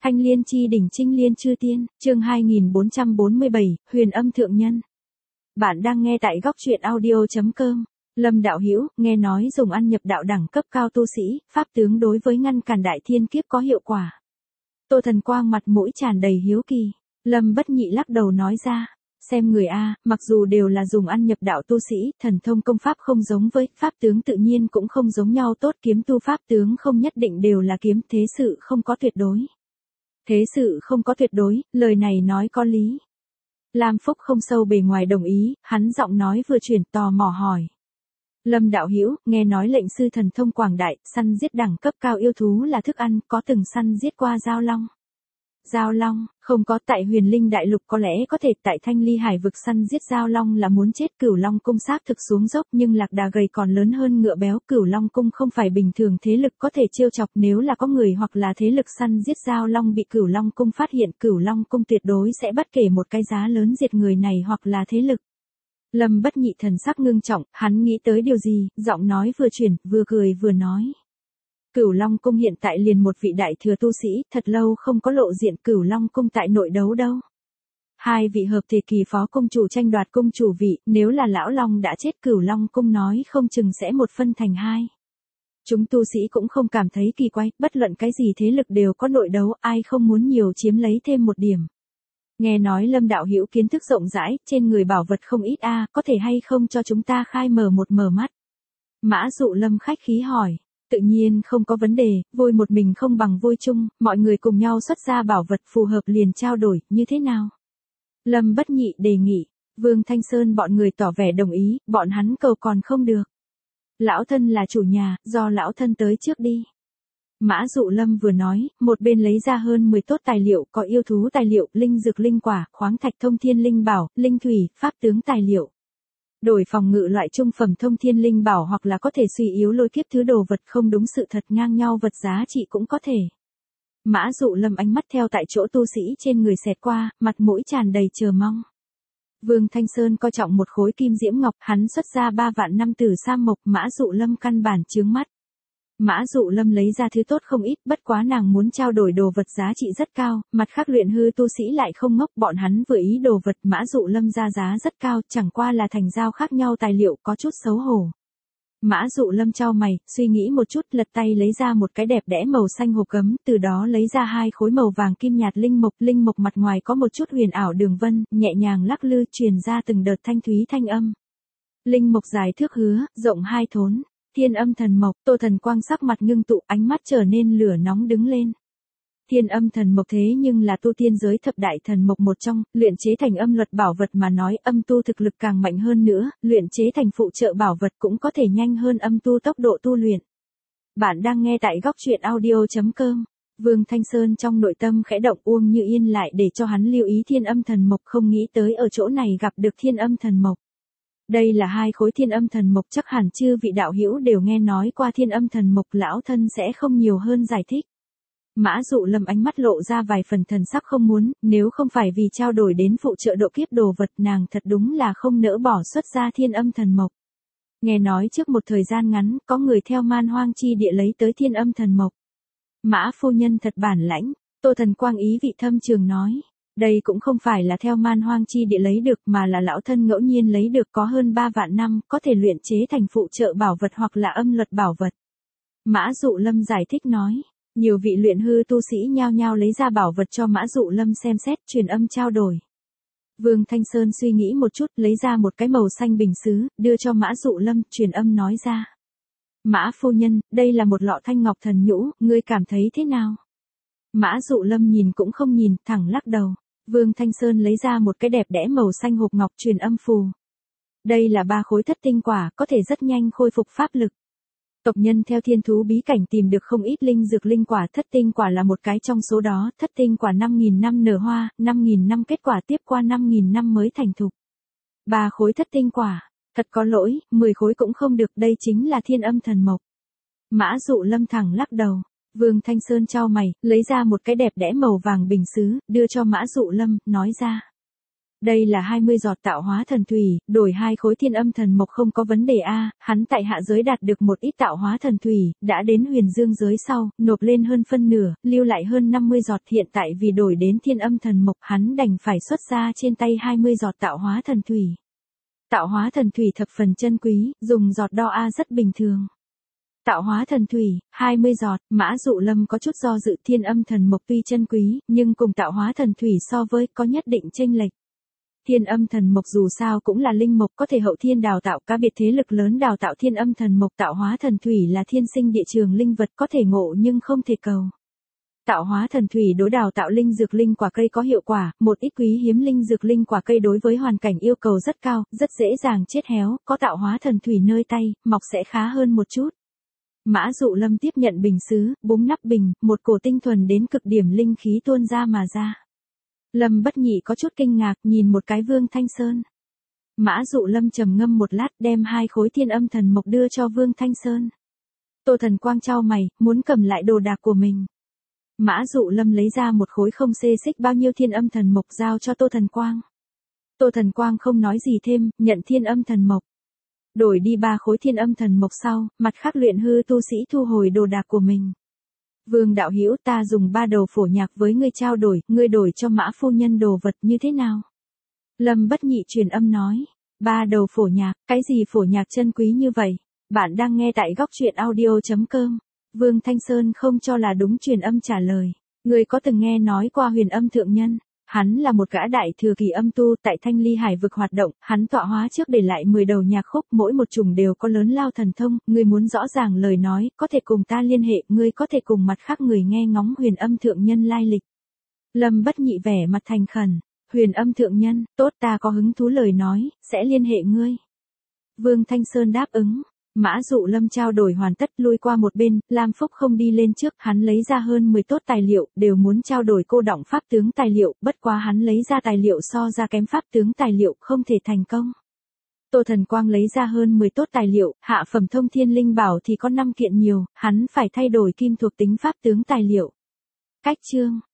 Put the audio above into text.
Thanh liên chi đỉnh trinh liên chư tiên, chương 2447, huyền âm thượng nhân. Bạn đang nghe tại góc truyện audio.com. Lâm đạo hữu, nghe nói dùng ăn nhập đạo đẳng cấp cao tu sĩ, pháp tướng đối với ngăn cản đại thiên kiếp có hiệu quả. Tô Thần Quang mặt mũi tràn đầy hiếu kỳ. Lâm Bất Nhị lắc đầu nói ra, xem người a, mặc dù đều là dùng ăn nhập đạo tu sĩ, thần thông công pháp không giống với, pháp tướng tự nhiên cũng không giống nhau, tốt kiếm tu pháp tướng không nhất định đều là kiếm, thế sự không có tuyệt đối. Thế sự không có tuyệt đối, lời này nói có lý. Lam Phúc không sâu bề ngoài đồng ý, hắn giọng nói vừa chuyển tò mò hỏi. Lâm đạo hữu, nghe nói lệnh sư thần thông quảng đại, săn giết đẳng cấp cao yêu thú là thức ăn, có từng săn giết qua giao long? Giao long, không có, tại Huyền Linh Đại Lục có lẽ có thể, tại Thanh Ly Hải vực săn giết giao long là muốn chết. Cửu Long cung xác thực xuống dốc, nhưng lạc đà gầy còn lớn hơn ngựa béo. Cửu Long cung không phải bình thường thế lực có thể trêu chọc, nếu là có người hoặc là thế lực săn giết giao long bị Cửu Long cung phát hiện, Cửu Long cung tuyệt đối sẽ bất kể một cái giá lớn diệt người này hoặc là thế lực. Lâm Bất Nhị thần sắc ngưng trọng, hắn nghĩ tới điều gì, giọng nói vừa chuyển, vừa cười vừa nói. Cửu Long cung hiện tại liền một vị đại thừa tu sĩ, thật lâu không có lộ diện. Cửu Long cung tại nội đấu đâu. Hai vị hợp thể kỳ phó cung chủ tranh đoạt cung chủ vị, nếu là lão long đã chết, Cửu Long cung nói không chừng sẽ một phân thành hai. Chúng tu sĩ cũng không cảm thấy kỳ quái, bất luận cái gì thế lực đều có nội đấu, ai không muốn nhiều chiếm lấy thêm một điểm. Nghe nói Lâm đạo hữu kiến thức rộng rãi, trên người bảo vật không ít a, có thể hay không cho chúng ta khai mở mắt? Mã Dụ Lâm khách khí hỏi. Tự nhiên không có vấn đề, vui một mình không bằng vui chung, mọi người cùng nhau xuất ra bảo vật phù hợp liền trao đổi, như thế nào? Lâm Bất Nhị đề nghị, Vương Thanh Sơn bọn người tỏ vẻ đồng ý, bọn hắn cầu còn không được. Lão thân là chủ nhà, do lão thân tới trước đi. Mã Dụ Lâm vừa nói, một bên lấy ra hơn 10 tốt tài liệu, có yêu thú tài liệu, linh dược linh quả, khoáng thạch thông thiên linh bảo, linh thủy, pháp tướng tài liệu. Đổi phòng ngự loại trung phẩm thông thiên linh bảo hoặc là có thể suy yếu lôi kiếp thứ đồ vật không đúng sự thật ngang nhau vật giá trị cũng có thể. Mã Dụ Lâm ánh mắt theo tại chỗ tu sĩ trên người xẹt qua, mặt mũi tràn đầy chờ mong. Vương Thanh Sơn coi trọng một khối kim diễm ngọc, hắn xuất ra 3 vạn năm tử sa mộc, Mã Dụ Lâm căn bản chướng mắt. Mã Dụ Lâm lấy ra thứ tốt không ít, bất quá nàng muốn trao đổi đồ vật giá trị rất cao, mặt khác luyện hư tu sĩ lại không ngốc, bọn hắn vừa ý đồ vật Mã Dụ Lâm ra giá rất cao, chẳng qua là thành giao khác nhau tài liệu, có chút xấu hổ. Mã Dụ Lâm chau mày, suy nghĩ một chút, lật tay lấy ra một cái đẹp đẽ màu xanh hộp gấm, từ đó lấy ra 2 khối màu vàng kim nhạt linh mộc mặt ngoài có một chút huyền ảo đường vân, nhẹ nhàng lắc lư truyền ra từng đợt thanh thúy thanh âm. Linh mộc dài thước hứa, rộng 2 thốn. Thiên âm thần mộc, Tô Thần Quang sắc mặt ngưng tụ, ánh mắt trở nên lửa nóng đứng lên. Thiên âm thần mộc thế nhưng là tu tiên giới thập đại thần mộc một trong, luyện chế thành âm luật bảo vật mà nói, âm tu thực lực càng mạnh hơn nữa, luyện chế thành phụ trợ bảo vật cũng có thể nhanh hơn âm tu tốc độ tu luyện. Bạn đang nghe tại góc truyện audio.com. Vương Thanh Sơn trong nội tâm khẽ động, Uông Như Yên lại để cho hắn lưu ý thiên âm thần mộc, không nghĩ tới ở chỗ này gặp được thiên âm thần mộc. Đây là 2 khối thiên âm thần mộc, chắc hẳn chư vị đạo hữu đều nghe nói qua thiên âm thần mộc, lão thân sẽ không nhiều hơn giải thích. Mã Dụ Lâm ánh mắt lộ ra vài phần thần sắc không muốn, nếu không phải vì trao đổi đến phụ trợ độ kiếp đồ vật, nàng thật đúng là không nỡ bỏ xuất ra thiên âm thần mộc. Nghe nói trước một thời gian ngắn, có người theo Man Hoang chi địa lấy tới thiên âm thần mộc. Mã phu nhân thật bản lãnh, Tô Thần Quang ý vị thâm trường nói. Đây cũng không phải là theo Man Hoang chi địa lấy được mà là lão thân ngẫu nhiên lấy được, có hơn 3 vạn năm, có thể luyện chế thành phụ trợ bảo vật hoặc là âm luật bảo vật. Mã Dụ Lâm giải thích nói. Nhiều vị luyện hư tu sĩ nhao nhao lấy ra bảo vật cho Mã Dụ Lâm xem xét, truyền âm trao đổi. Vương Thanh Sơn suy nghĩ một chút, lấy ra một cái màu xanh bình sứ, đưa cho Mã Dụ Lâm, truyền âm nói ra. Mã phu nhân, đây là một lọ thanh ngọc thần nhũ, ngươi cảm thấy thế nào? Mã Dụ Lâm nhìn cũng không nhìn, thẳng lắc đầu. Vương Thanh Sơn lấy ra một cái đẹp đẽ màu xanh hộp ngọc, truyền âm phù. Đây là 3 khối thất tinh quả, có thể rất nhanh khôi phục pháp lực. Tộc nhân theo thiên thú bí cảnh tìm được không ít linh dược linh quả, thất tinh quả là một cái trong số đó, thất tinh quả 5.000 năm nở hoa, 5.000 năm kết quả, tiếp qua 5.000 năm mới thành thục. 3 khối thất tinh quả, thật có lỗi, 10 khối cũng không được, đây chính là thiên âm thần mộc. Mã Dụ Lâm thẳng lắc đầu. Vương Thanh Sơn chau mày, lấy ra một cái đẹp đẽ màu vàng bình sứ, đưa cho Mã Dụ Lâm, nói ra. Đây là 20 giọt tạo hóa thần thủy, đổi 2 khối thiên âm thần mộc không có vấn đề a, hắn tại hạ giới đạt được một ít tạo hóa thần thủy, đã đến huyền dương giới sau, nộp lên hơn phân nửa, lưu lại hơn 50 giọt, hiện tại vì đổi đến thiên âm thần mộc, hắn đành phải xuất ra trên tay 20 giọt tạo hóa thần thủy. Tạo hóa thần thủy thập phần chân quý, dùng giọt đo a rất bình thường. Tạo hóa thần thủy, 20 giọt, Mã Dụ Lâm có chút do dự, thiên âm thần mộc tuy chân quý, nhưng cùng tạo hóa thần thủy so với có nhất định chênh lệch. Thiên âm thần mộc dù sao cũng là linh mộc, có thể hậu thiên đào tạo, cá biệt thế lực lớn đào tạo thiên âm thần mộc. Tạo hóa thần thủy là thiên sinh địa trường linh vật, có thể ngộ nhưng không thể cầu. Tạo hóa thần thủy đối đào tạo linh dược linh quả cây có hiệu quả, một ít quý hiếm linh dược linh quả cây đối với hoàn cảnh yêu cầu rất cao, rất dễ dàng chết héo, có tạo hóa thần thủy nơi tay, mọc sẽ khá hơn một chút. Mã Dụ Lâm tiếp nhận bình sứ, búng nắp bình, một cổ tinh thuần đến cực điểm linh khí tuôn ra mà ra. Lâm Bất Nhị có chút kinh ngạc, nhìn một cái Vương Thanh Sơn. Mã Dụ Lâm trầm ngâm một lát, đem 2 khối thiên âm thần mộc đưa cho Vương Thanh Sơn. Tô Thần Quang chau mày, muốn cầm lại đồ đạc của mình. Mã Dụ Lâm lấy ra một khối không xê xích bao nhiêu thiên âm thần mộc giao cho Tô Thần Quang. Tô Thần Quang không nói gì thêm, nhận thiên âm thần mộc. Đổi đi 3 khối thiên âm thần mộc sau, mặt khác luyện hư tu sĩ thu hồi đồ đạc của mình. Vương đạo hữu, ta dùng 3 đầu phổ nhạc với ngươi trao đổi, ngươi đổi cho Mã phu nhân đồ vật như thế nào? Lâm Bất Nhị truyền âm nói, 3 đầu phổ nhạc, cái gì phổ nhạc chân quý như vậy? Bạn đang nghe tại góc truyện audio.com. Vương Thanh Sơn không cho là đúng, truyền âm trả lời. Ngươi có từng nghe nói qua Huyền Âm Thượng Nhân? Hắn là một gã đại thừa kỳ âm tu, tại Thanh Ly Hải vực hoạt động, hắn tọa hóa trước để lại 10 đầu nhạc khúc, mỗi một chủng đều có lớn lao thần thông, ngươi muốn rõ ràng lời nói, có thể cùng ta liên hệ, ngươi có thể cùng mặt khác người nghe ngóng Huyền Âm Thượng Nhân lai lịch. Lâm Bất Nhị vẻ mặt thành khẩn, Huyền Âm Thượng Nhân, tốt, ta có hứng thú lời nói, sẽ liên hệ ngươi. Vương Thanh Sơn đáp ứng. Mã Dụ Lâm trao đổi hoàn tất, lui qua một bên, Lam Phúc không đi lên trước, hắn lấy ra hơn 10 tốt tài liệu, đều muốn trao đổi cô đọng pháp tướng tài liệu, bất quá hắn lấy ra tài liệu so ra kém pháp tướng tài liệu, không thể thành công. Tô Thần Quang lấy ra hơn 10 tốt tài liệu, hạ phẩm thông thiên linh bảo thì có 5 kiện nhiều, hắn phải thay đổi kim thuộc tính pháp tướng tài liệu. Cách chương